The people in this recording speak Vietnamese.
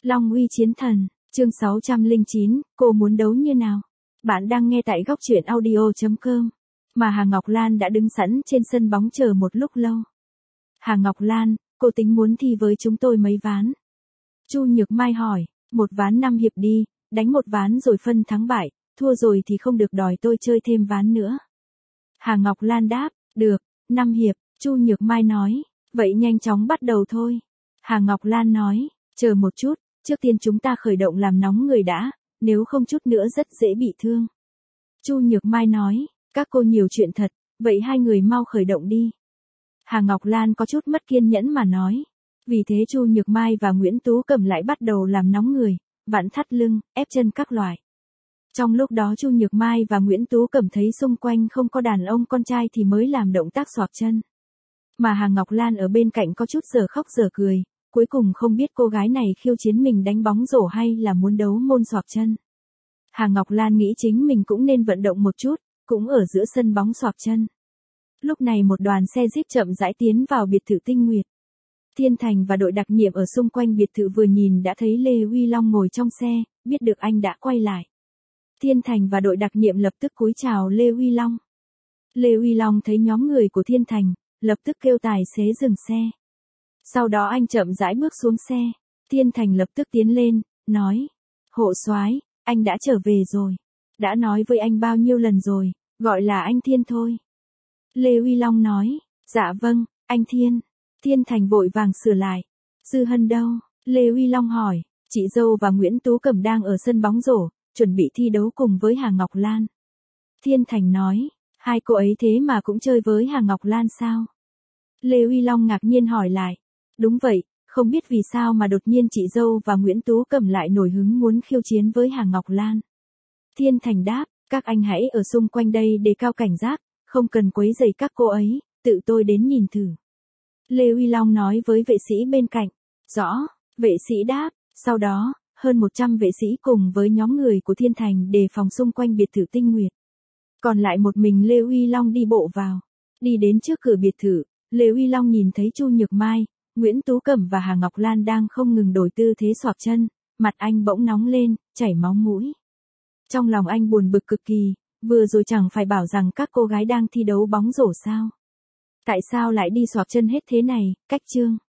Long uy chiến thần, chương 609, cô muốn đấu như nào? Bạn đang nghe tại góc truyện audio.com. Mà Hà Ngọc Lan đã đứng sẵn trên sân bóng chờ một lúc lâu. Hà Ngọc Lan, cô tính muốn thi với chúng tôi mấy ván? Chu Nhược Mai hỏi, một ván 5 hiệp đi, đánh một ván rồi phân thắng bại, thua rồi thì không được đòi tôi chơi thêm ván nữa. Hà Ngọc Lan đáp, được, 5 hiệp, Chu Nhược Mai nói, vậy nhanh chóng bắt đầu thôi. Hà Ngọc Lan nói, chờ một chút, trước tiên chúng ta khởi động làm nóng người đã, nếu không chút nữa rất dễ bị thương. Chu Nhược Mai nói, các cô nhiều chuyện thật, vậy hai người mau khởi động đi. Hà Ngọc Lan có chút mất kiên nhẫn mà nói. Vì thế Chu Nhược Mai và Nguyễn Tú Cẩm lại bắt đầu làm nóng người, vặn thắt lưng, ép chân các loại. Trong lúc đó Chu Nhược Mai và Nguyễn Tú Cẩm thấy xung quanh không có đàn ông con trai thì mới làm động tác xoạc chân. Mà Hà Ngọc Lan ở bên cạnh có chút giờ khóc giờ cười, cuối cùng không biết cô gái này khiêu chiến mình đánh bóng rổ hay là muốn đấu môn xoạc chân. Hà Ngọc Lan nghĩ chính mình cũng nên vận động một chút, cũng ở giữa sân bóng xoạc chân. Lúc này một đoàn xe jeep chậm rãi tiến vào biệt thự Tinh Nguyệt. Thiên Thành và đội đặc nhiệm ở xung quanh biệt thự vừa nhìn đã thấy Lê Uy Long ngồi trong xe, biết được anh đã quay lại. Thiên Thành và đội đặc nhiệm lập tức cúi chào Lê Uy Long. Lê Uy Long thấy nhóm người của Thiên Thành, lập tức kêu tài xế dừng xe. Sau đó anh chậm rãi bước xuống xe. Thiên Thành lập tức tiến lên, nói, hộ soái, anh đã trở về rồi. Đã nói với anh bao nhiêu lần rồi, gọi là anh Thiên thôi. Lê Uy Long nói, dạ vâng, anh Thiên. Thiên Thành vội vàng sửa lại. Dư Hân đâu? Lê Uy Long hỏi, chị dâu và Nguyễn Tú Cẩm đang ở sân bóng rổ, chuẩn bị thi đấu cùng với Hà Ngọc Lan. Thiên Thành nói, hai cô ấy thế mà cũng chơi với Hà Ngọc Lan sao? Lê Uy Long ngạc nhiên hỏi lại. Đúng vậy, không biết vì sao mà đột nhiên chị dâu và Nguyễn Tú Cẩm lại nổi hứng muốn khiêu chiến với Hà Ngọc Lan. Thiên Thành đáp, các anh hãy ở xung quanh đây đề cao cảnh giác, không cần quấy rầy các cô ấy, tự tôi đến nhìn thử. Lê Uy Long nói với vệ sĩ bên cạnh. Rõ, vệ sĩ đáp, sau đó, hơn 100 vệ sĩ cùng với nhóm người của Thiên Thành đề phòng xung quanh biệt thự Tinh Nguyệt. Còn lại một mình Lê Uy Long đi bộ vào. Đi đến trước cửa biệt thự, Lê Uy Long nhìn thấy Chu Nhược Mai, Nguyễn Tú Cẩm và Hà Ngọc Lan đang không ngừng đổi tư thế xoạc chân, mặt anh bỗng nóng lên, chảy máu mũi. Trong lòng anh buồn bực cực kỳ, vừa rồi chẳng phải bảo rằng các cô gái đang thi đấu bóng rổ sao? Tại sao lại đi xoạc chân hết thế này, cách chương?